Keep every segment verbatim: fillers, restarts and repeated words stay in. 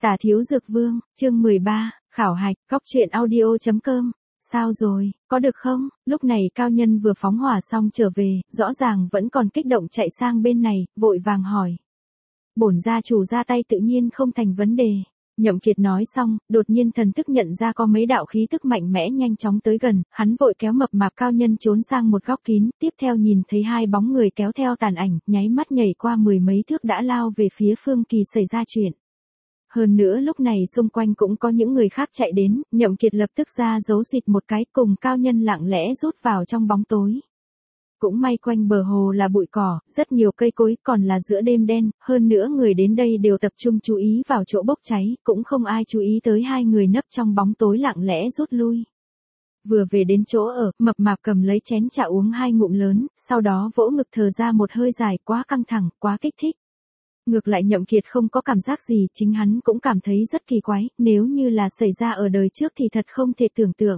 Tả Thiếu Dược Vương, chương mười ba, khảo hạch, cóc truyện audio chấm com. Sao rồi, có được không? Lúc này Cao Nhân vừa phóng hỏa xong trở về, rõ ràng vẫn còn kích động chạy sang bên này, vội vàng hỏi. Bổn gia chủ ra tay tự nhiên không thành vấn đề. Nhậm Kiệt nói xong, đột nhiên thần thức nhận ra có mấy đạo khí tức mạnh mẽ nhanh chóng tới gần, hắn vội kéo mập mạp Cao Nhân trốn sang một góc kín, tiếp theo nhìn thấy hai bóng người kéo theo tàn ảnh, nháy mắt nhảy qua mười mấy thước đã lao về phía Phương Kỳ xảy ra chuyện. Hơn nữa lúc này xung quanh cũng có những người khác chạy đến, Nhậm Kiệt lập tức ra giấu xịt một cái cùng Cao Nhân lặng lẽ rút vào trong bóng tối. Cũng may quanh bờ hồ là bụi cỏ, rất nhiều cây cối, còn là giữa đêm đen, hơn nữa người đến đây đều tập trung chú ý vào chỗ bốc cháy, cũng không ai chú ý tới hai người nấp trong bóng tối lặng lẽ rút lui. Vừa về đến chỗ ở, mập mạp cầm lấy chén trà uống hai ngụm lớn, sau đó vỗ ngực thở ra một hơi dài, quá căng thẳng, quá kích thích. Ngược lại Nhậm Kiệt không có cảm giác gì, chính hắn cũng cảm thấy rất kỳ quái, nếu như là xảy ra ở đời trước thì thật không thể tưởng tượng.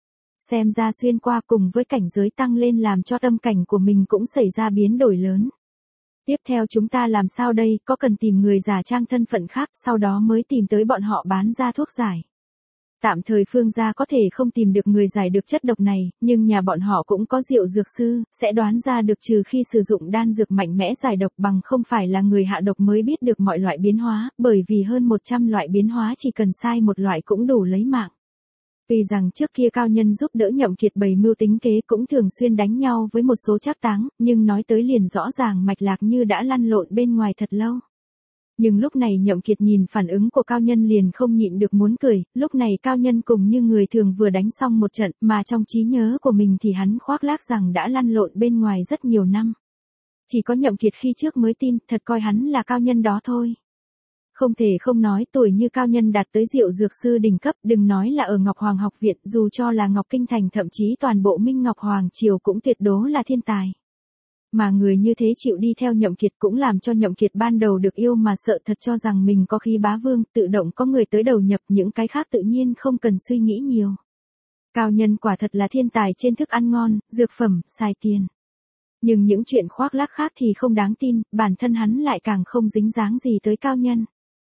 Xem ra xuyên qua cùng với cảnh giới tăng lên làm cho tâm cảnh của mình cũng xảy ra biến đổi lớn. Tiếp theo chúng ta làm sao đây, có cần tìm người giả trang thân phận khác, sau đó mới tìm tới bọn họ bán ra thuốc giải. Tạm thời Phương gia có thể không tìm được người giải được chất độc này, nhưng nhà bọn họ cũng có rượu dược sư, sẽ đoán ra được trừ khi sử dụng đan dược mạnh mẽ giải độc bằng không phải là người hạ độc mới biết được mọi loại biến hóa, bởi vì hơn một trăm loại biến hóa chỉ cần sai một loại cũng đủ lấy mạng. Vì rằng trước kia Cao Nhân giúp đỡ Nhậm Kiệt bày mưu tính kế cũng thường xuyên đánh nhau với một số trác táng, nhưng nói tới liền rõ ràng mạch lạc như đã lăn lộn bên ngoài thật lâu. Nhưng lúc này Nhậm Kiệt nhìn phản ứng của Cao Nhân liền không nhịn được muốn cười, lúc này Cao Nhân cùng như người thường vừa đánh xong một trận, mà trong trí nhớ của mình thì hắn khoác lác rằng đã lăn lộn bên ngoài rất nhiều năm. Chỉ có Nhậm Kiệt khi trước mới tin, thật coi hắn là Cao Nhân đó thôi. Không thể không nói tuổi như Cao Nhân đạt tới rượu dược sư đỉnh cấp, đừng nói là ở Ngọc Hoàng học viện, dù cho là Ngọc Kinh Thành thậm chí toàn bộ Minh Ngọc Hoàng triều cũng tuyệt đối là thiên tài. Mà người như thế chịu đi theo Nhậm Kiệt cũng làm cho Nhậm Kiệt ban đầu được yêu mà sợ thật cho rằng mình có khí bá vương, tự động có người tới đầu nhập, những cái khác tự nhiên không cần suy nghĩ nhiều. Cao Nhân quả thật là thiên tài trên thức ăn ngon, dược phẩm, xài tiền. Nhưng những chuyện khoác lác khác thì không đáng tin, bản thân hắn lại càng không dính dáng gì tới Cao Nhân.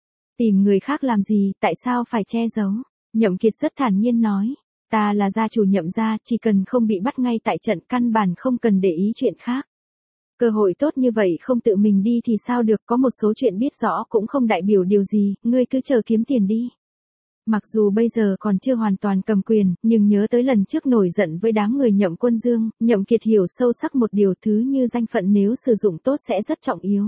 Tìm người khác làm gì, tại sao phải che giấu? Nhậm Kiệt rất thản nhiên nói, ta là gia chủ Nhậm gia, chỉ cần không bị bắt ngay tại trận căn bản không cần để ý chuyện khác. Cơ hội tốt như vậy không tự mình đi thì sao được, có một số chuyện biết rõ cũng không đại biểu điều gì, ngươi cứ chờ kiếm tiền đi. Mặc dù bây giờ còn chưa hoàn toàn cầm quyền, nhưng nhớ tới lần trước nổi giận với đám người Nhậm Quân Dương, Nhậm Kiệt hiểu sâu sắc một điều, thứ như danh phận nếu sử dụng tốt sẽ rất trọng yếu.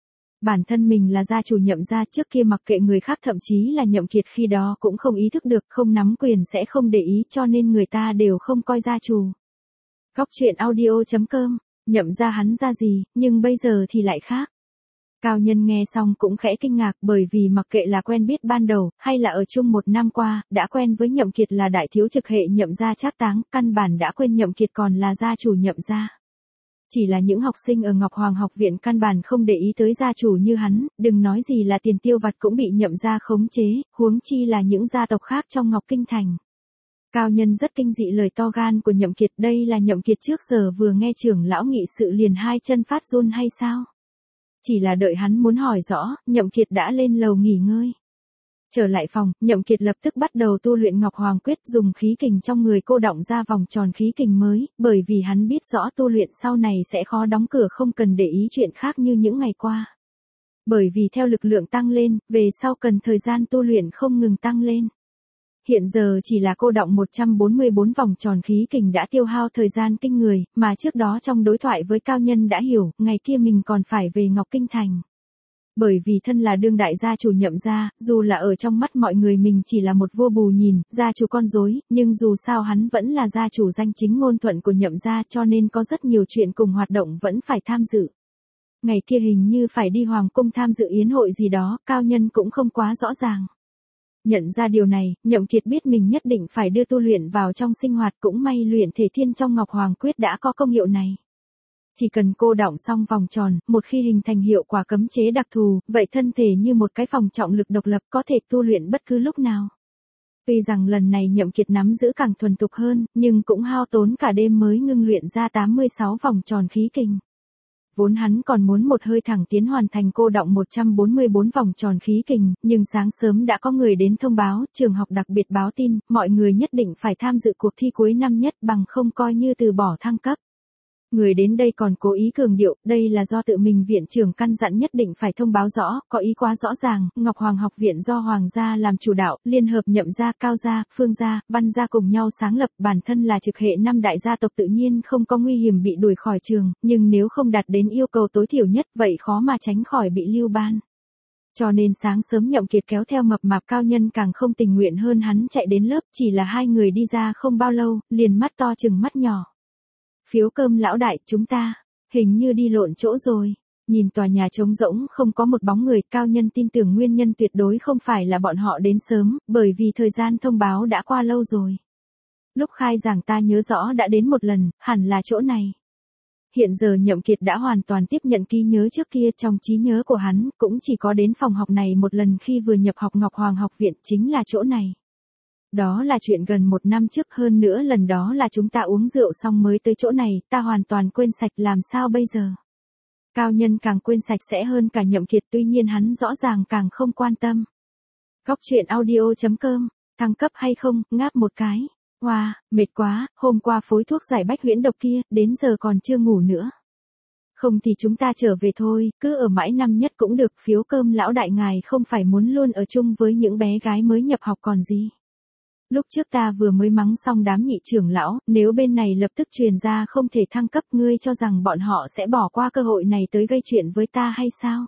Bản thân mình là gia chủ Nhậm gia, trước kia mặc kệ người khác, thậm chí là Nhậm Kiệt khi đó cũng không ý thức được, không nắm quyền sẽ không để ý, cho nên người ta đều không coi gia chủ. Cóc truyện audio chấm com. Nhậm gia hắn ra gì, nhưng bây giờ thì lại khác. Cao Nhân nghe xong cũng khẽ kinh ngạc, bởi vì mặc kệ là quen biết ban đầu, hay là ở chung một năm qua, đã quen với Nhậm Kiệt là đại thiếu trực hệ Nhậm gia trác táng, căn bản đã quên Nhậm Kiệt còn là gia chủ Nhậm gia. Chỉ là những học sinh ở Ngọc Hoàng học viện căn bản không để ý tới gia chủ như hắn, đừng nói gì là tiền tiêu vặt cũng bị Nhậm gia khống chế, huống chi là những gia tộc khác trong Ngọc Kinh Thành. Cao Nhân rất kinh dị lời to gan của Nhậm Kiệt, đây là Nhậm Kiệt trước giờ vừa nghe trưởng lão nghị sự liền hai chân phát run hay sao? Chỉ là đợi hắn muốn hỏi rõ, Nhậm Kiệt đã lên lầu nghỉ ngơi. Trở lại phòng, Nhậm Kiệt lập tức bắt đầu tu luyện Ngọc Hoàng quyết, dùng khí kình trong người cô đọng ra vòng tròn khí kình mới, bởi vì hắn biết rõ tu luyện sau này sẽ khó đóng cửa, không cần để ý chuyện khác như những ngày qua. Bởi vì theo lực lượng tăng lên, về sau cần thời gian tu luyện không ngừng tăng lên. Hiện giờ chỉ là cô đọng một trăm bốn mươi bốn vòng tròn khí kình đã tiêu hao thời gian kinh người, mà trước đó trong đối thoại với Cao Nhân đã hiểu, ngày kia mình còn phải về Ngọc Kinh Thành. Bởi vì thân là đương đại gia chủ Nhậm gia, dù là ở trong mắt mọi người mình chỉ là một vua bù nhìn, gia chủ con rối, nhưng dù sao hắn vẫn là gia chủ danh chính ngôn thuận của Nhậm gia, cho nên có rất nhiều chuyện cùng hoạt động vẫn phải tham dự. Ngày kia hình như phải đi hoàng cung tham dự yến hội gì đó, Cao Nhân cũng không quá rõ ràng. Nhận ra điều này, Nhậm Kiệt biết mình nhất định phải đưa tu luyện vào trong sinh hoạt, cũng may luyện thể thiên trong Ngọc Hoàng quyết đã có công hiệu này. Chỉ cần cô đọng xong vòng tròn, một khi hình thành hiệu quả cấm chế đặc thù, vậy thân thể như một cái phòng trọng lực độc lập có thể tu luyện bất cứ lúc nào. Tuy rằng lần này Nhậm Kiệt nắm giữ càng thuần thục hơn, nhưng cũng hao tốn cả đêm mới ngưng luyện ra tám mươi sáu vòng tròn khí kình. Vốn hắn còn muốn một hơi thẳng tiến hoàn thành cô đọng một trăm bốn mươi bốn vòng tròn khí kình, nhưng sáng sớm đã có người đến thông báo, trường học đặc biệt báo tin, mọi người nhất định phải tham dự cuộc thi cuối năm nhất bằng không coi như từ bỏ thăng cấp. Người đến đây còn cố ý cường điệu, đây là do tự mình viện trưởng căn dặn nhất định phải thông báo rõ, có ý quá rõ ràng, Ngọc Hoàng học viện do Hoàng gia làm chủ đạo, liên hợp Nhậm gia, Cao gia, Phương gia, Văn gia cùng nhau sáng lập, bản thân là trực hệ năm đại gia tộc tự nhiên không có nguy hiểm bị đuổi khỏi trường, nhưng nếu không đạt đến yêu cầu tối thiểu nhất, vậy khó mà tránh khỏi bị lưu ban. Cho nên sáng sớm Nhậm Kiệt kéo theo mập mạp Cao Nhân càng không tình nguyện hơn hắn chạy đến lớp, chỉ là hai người đi ra không bao lâu, liền mắt to chừng mắt nhỏ. Phiếu cơm lão đại, chúng ta, hình như đi lộn chỗ rồi. Nhìn tòa nhà trống rỗng không có một bóng người, Cao Nhân tin tưởng nguyên nhân tuyệt đối không phải là bọn họ đến sớm, bởi vì thời gian thông báo đã qua lâu rồi. Lúc khai giảng ta nhớ rõ đã đến một lần, hẳn là chỗ này. Hiện giờ Nhậm Kiệt đã hoàn toàn tiếp nhận ký nhớ trước kia, trong trí nhớ của hắn, cũng chỉ có đến phòng học này một lần khi vừa nhập học Ngọc Hoàng học viện, chính là chỗ này. Đó là chuyện gần một năm trước, hơn nữa lần đó là chúng ta uống rượu xong mới tới chỗ này, ta hoàn toàn quên sạch, làm sao bây giờ? Cao Nhân càng quên sạch sẽ hơn cả Nhậm Kiệt, tuy nhiên hắn rõ ràng càng không quan tâm. Góc truyện audio chấm com, thăng cấp hay không, ngáp một cái. Wow, mệt quá, hôm qua phối thuốc giải bách huyễn độc kia, đến giờ còn chưa ngủ nữa. Không thì chúng ta trở về thôi, cứ ở mãi năm nhất cũng được, phiếu cơm lão đại ngài không phải muốn luôn ở chung với những bé gái mới nhập học còn gì. Lúc trước ta vừa mới mắng xong đám nhị trưởng lão, nếu bên này lập tức truyền ra không thể thăng cấp, ngươi cho rằng bọn họ sẽ bỏ qua cơ hội này tới gây chuyện với ta hay sao?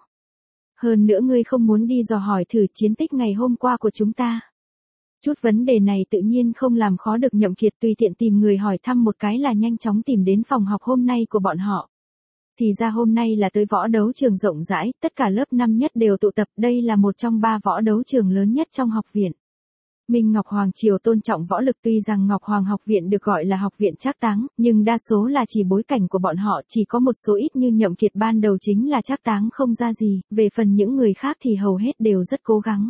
Hơn nữa ngươi không muốn đi dò hỏi thử chiến tích ngày hôm qua của chúng ta. Chút vấn đề này tự nhiên không làm khó được Nhậm Kiệt, tùy tiện tìm người hỏi thăm một cái là nhanh chóng tìm đến phòng học hôm nay của bọn họ. Thì ra hôm nay là tới võ đấu trường rộng rãi, tất cả lớp năm nhất đều tụ tập, đây là một trong ba võ đấu trường lớn nhất trong học viện. Minh Ngọc Hoàng triều tôn trọng võ lực, tuy rằng Ngọc Hoàng học viện được gọi là học viện trác táng, nhưng đa số là chỉ bối cảnh của bọn họ, chỉ có một số ít như Nhậm Kiệt ban đầu chính là trác táng không ra gì, về phần những người khác thì hầu hết đều rất cố gắng.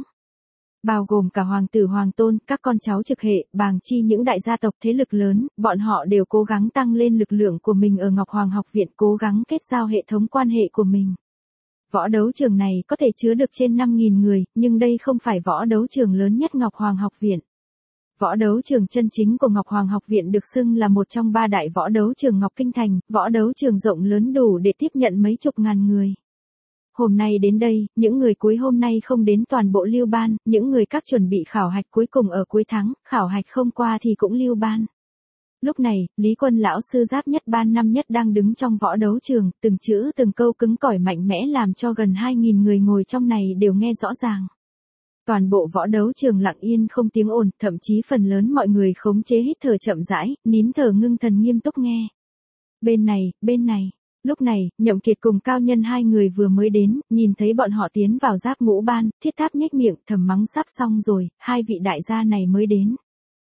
Bao gồm cả hoàng tử hoàng tôn, các con cháu trực hệ, bàng chi những đại gia tộc thế lực lớn, bọn họ đều cố gắng tăng lên lực lượng của mình ở Ngọc Hoàng học viện, cố gắng kết giao hệ thống quan hệ của mình. Võ đấu trường này có thể chứa được trên năm nghìn người, nhưng đây không phải võ đấu trường lớn nhất Ngọc Hoàng học viện. Võ đấu trường chân chính của Ngọc Hoàng học viện được xưng là một trong ba đại võ đấu trường Ngọc Kinh Thành, võ đấu trường rộng lớn đủ để tiếp nhận mấy chục ngàn người. Hôm nay đến đây, những người cuối hôm nay không đến toàn bộ lưu ban, những người các chuẩn bị khảo hạch cuối cùng ở cuối tháng, khảo hạch không qua thì cũng lưu ban. Lúc này, Lý Quân lão sư giáp nhất ban năm nhất đang đứng trong võ đấu trường, từng chữ từng câu cứng cỏi mạnh mẽ làm cho gần hai nghìn người ngồi trong này đều nghe rõ ràng. Toàn bộ võ đấu trường lặng yên không tiếng ồn, thậm chí phần lớn mọi người khống chế hít thở chậm rãi, nín thở ngưng thần nghiêm túc nghe. Bên này, bên này. Lúc này, Nhậm Kiệt cùng Cao Nhân hai người vừa mới đến, nhìn thấy bọn họ tiến vào giáp ngũ ban, Thiết Tháp nhếch miệng, thầm mắng sắp xong rồi, hai vị đại gia này mới đến.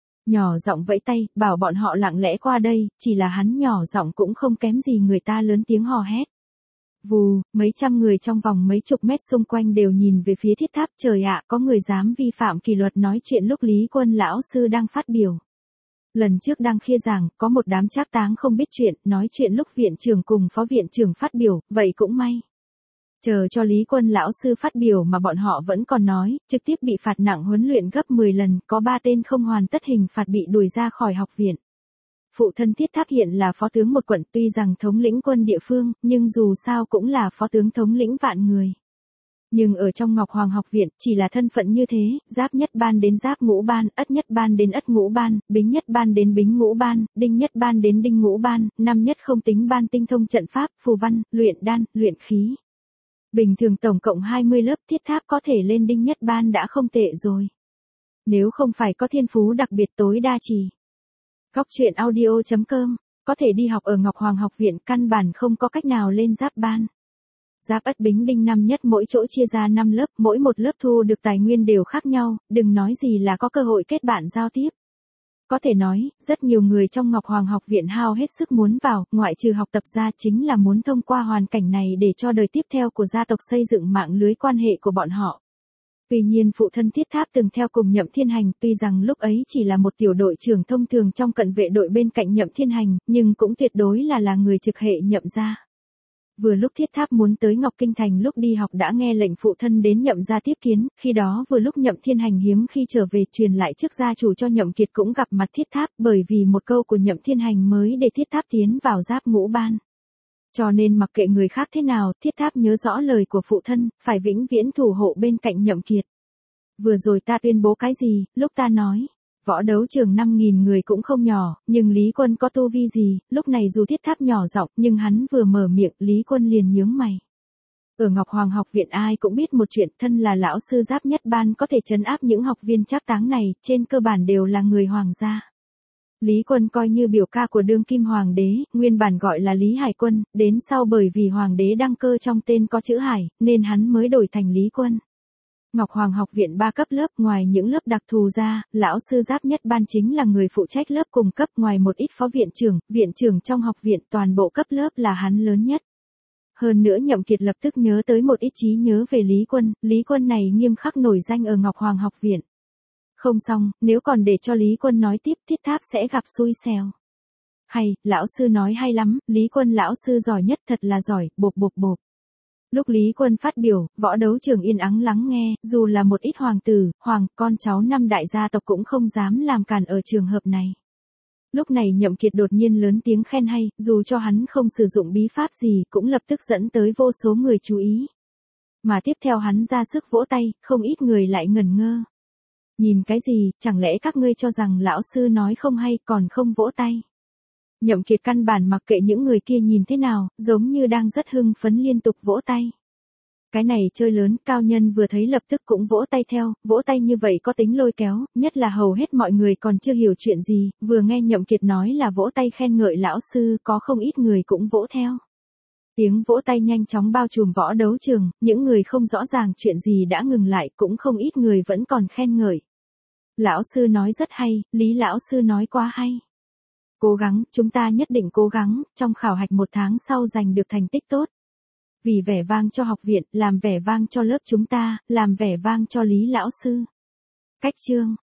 Nhỏ giọng vẫy tay, bảo bọn họ lặng lẽ qua đây, chỉ là hắn nhỏ giọng cũng không kém gì người ta lớn tiếng hò hét. Vù, mấy trăm người trong vòng mấy chục mét xung quanh đều nhìn về phía Thiết Tháp, trời ạ, có người dám vi phạm kỷ luật nói chuyện lúc Lý Quân lão sư đang phát biểu. Lần trước đang khia giảng, có một đám trác táng không biết chuyện, nói chuyện lúc viện trưởng cùng phó viện trưởng phát biểu, vậy cũng may. Chờ cho Lý Quân lão sư phát biểu mà bọn họ vẫn còn nói, trực tiếp bị phạt nặng huấn luyện gấp mười lần, có ba tên không hoàn tất hình phạt bị đuổi ra khỏi học viện. Phụ thân Thiết Tháp hiện là phó tướng một quận, tuy rằng thống lĩnh quân địa phương, nhưng dù sao cũng là phó tướng thống lĩnh vạn người. Nhưng ở trong Ngọc Hoàng học viện, chỉ là thân phận như thế, giáp nhất ban đến giáp ngũ ban, ất nhất ban đến ất ngũ ban, bính nhất ban đến bính ngũ ban, đinh nhất ban đến đinh ngũ ban, năm nhất không tính ban tinh thông trận pháp, phù văn, luyện đan, luyện khí. Bình thường tổng cộng hai mươi lớp, Thiết Tháp có thể lên đinh nhất ban đã không tệ rồi. Nếu không phải có thiên phú đặc biệt tối đa chỉ. Góc truyện audio chấm com, có thể đi học ở Ngọc Hoàng học viện, căn bản không có cách nào lên giáp ban. Giáp ất bính đinh năm nhất mỗi chỗ chia ra năm lớp, mỗi một lớp thu được tài nguyên đều khác nhau, đừng nói gì là có cơ hội kết bạn giao tiếp. Có thể nói, rất nhiều người trong Ngọc Hoàng học viện hao hết sức muốn vào, ngoại trừ học tập ra chính là muốn thông qua hoàn cảnh này để cho đời tiếp theo của gia tộc xây dựng mạng lưới quan hệ của bọn họ. Tuy nhiên phụ thân Thiết Tháp từng theo cùng Nhậm Thiên Hành, tuy rằng lúc ấy chỉ là một tiểu đội trưởng thông thường trong cận vệ đội bên cạnh Nhậm Thiên Hành, nhưng cũng tuyệt đối là là người trực hệ Nhậm gia. Vừa lúc Thiết Tháp muốn tới Ngọc Kinh Thành lúc đi học đã nghe lệnh phụ thân đến Nhậm gia tiếp kiến, khi đó vừa lúc Nhậm Thiên Hành hiếm khi trở về truyền lại trước gia chủ cho Nhậm Kiệt cũng gặp mặt Thiết Tháp, bởi vì một câu của Nhậm Thiên Hành mới để Thiết Tháp tiến vào Giáp Ngũ Ban. Cho nên mặc kệ người khác thế nào, Thiết Tháp nhớ rõ lời của phụ thân, phải vĩnh viễn thủ hộ bên cạnh Nhậm Kiệt. Vừa rồi ta tuyên bố cái gì, lúc ta nói, võ đấu trường năm nghìn người cũng không nhỏ, nhưng Lý Quân có tu vi gì, lúc này dù Thiết Tháp nhỏ giọng, nhưng hắn vừa mở miệng, Lý Quân liền nhướng mày. Ở Ngọc Hoàng học viện ai cũng biết một chuyện, thân là lão sư Giáp Nhất Ban có thể trấn áp những học viên trác táng này, trên cơ bản đều là người hoàng gia. Lý Quân coi như biểu ca của đương kim hoàng đế, nguyên bản gọi là Lý Hải Quân, đến sau bởi vì hoàng đế đăng cơ trong tên có chữ Hải, nên hắn mới đổi thành Lý Quân. Ngọc Hoàng học viện ba cấp lớp, ngoài những lớp đặc thù ra, lão sư Giáp Nhất Ban chính là người phụ trách lớp cùng cấp, ngoài một ít phó viện trưởng, viện trưởng trong học viện, toàn bộ cấp lớp là hắn lớn nhất. Hơn nữa Nhậm Kiệt lập tức nhớ tới một ít trí nhớ về Lý Quân, Lý Quân này nghiêm khắc nổi danh ở Ngọc Hoàng học viện. Không xong, nếu còn để cho Lý Quân nói tiếp, Thiết Tháp sẽ gặp xui xẻo. Hay, lão sư nói hay lắm, Lý Quân lão sư giỏi nhất, thật là giỏi, bộp bộp bộp. Lúc Lý Quân phát biểu, võ đấu trường yên ắng lắng nghe, dù là một ít hoàng tử, hoàng, con cháu năm đại gia tộc cũng không dám làm cản ở trường hợp này. Lúc này Nhậm Kiệt đột nhiên lớn tiếng khen hay, dù cho hắn không sử dụng bí pháp gì, cũng lập tức dẫn tới vô số người chú ý. Mà tiếp theo hắn ra sức vỗ tay, không ít người lại ngẩn ngơ. Nhìn cái gì, chẳng lẽ các ngươi cho rằng lão sư nói không hay còn không vỗ tay. Nhậm Kiệt căn bản mặc kệ những người kia nhìn thế nào, giống như đang rất hưng phấn liên tục vỗ tay. Cái này chơi lớn, cao nhân vừa thấy lập tức cũng vỗ tay theo, vỗ tay như vậy có tính lôi kéo, nhất là hầu hết mọi người còn chưa hiểu chuyện gì, vừa nghe Nhậm Kiệt nói là vỗ tay khen ngợi lão sư, có không ít người cũng vỗ theo. Tiếng vỗ tay nhanh chóng bao trùm võ đấu trường, những người không rõ ràng chuyện gì đã ngừng lại, cũng không ít người vẫn còn khen ngợi. Lão sư nói rất hay, Lý lão sư nói quá hay. Cố gắng, chúng ta nhất định cố gắng, trong khảo hạch một tháng sau giành được thành tích tốt. Vì vẻ vang cho học viện, làm vẻ vang cho lớp chúng ta, làm vẻ vang cho Lý lão sư. Cách chương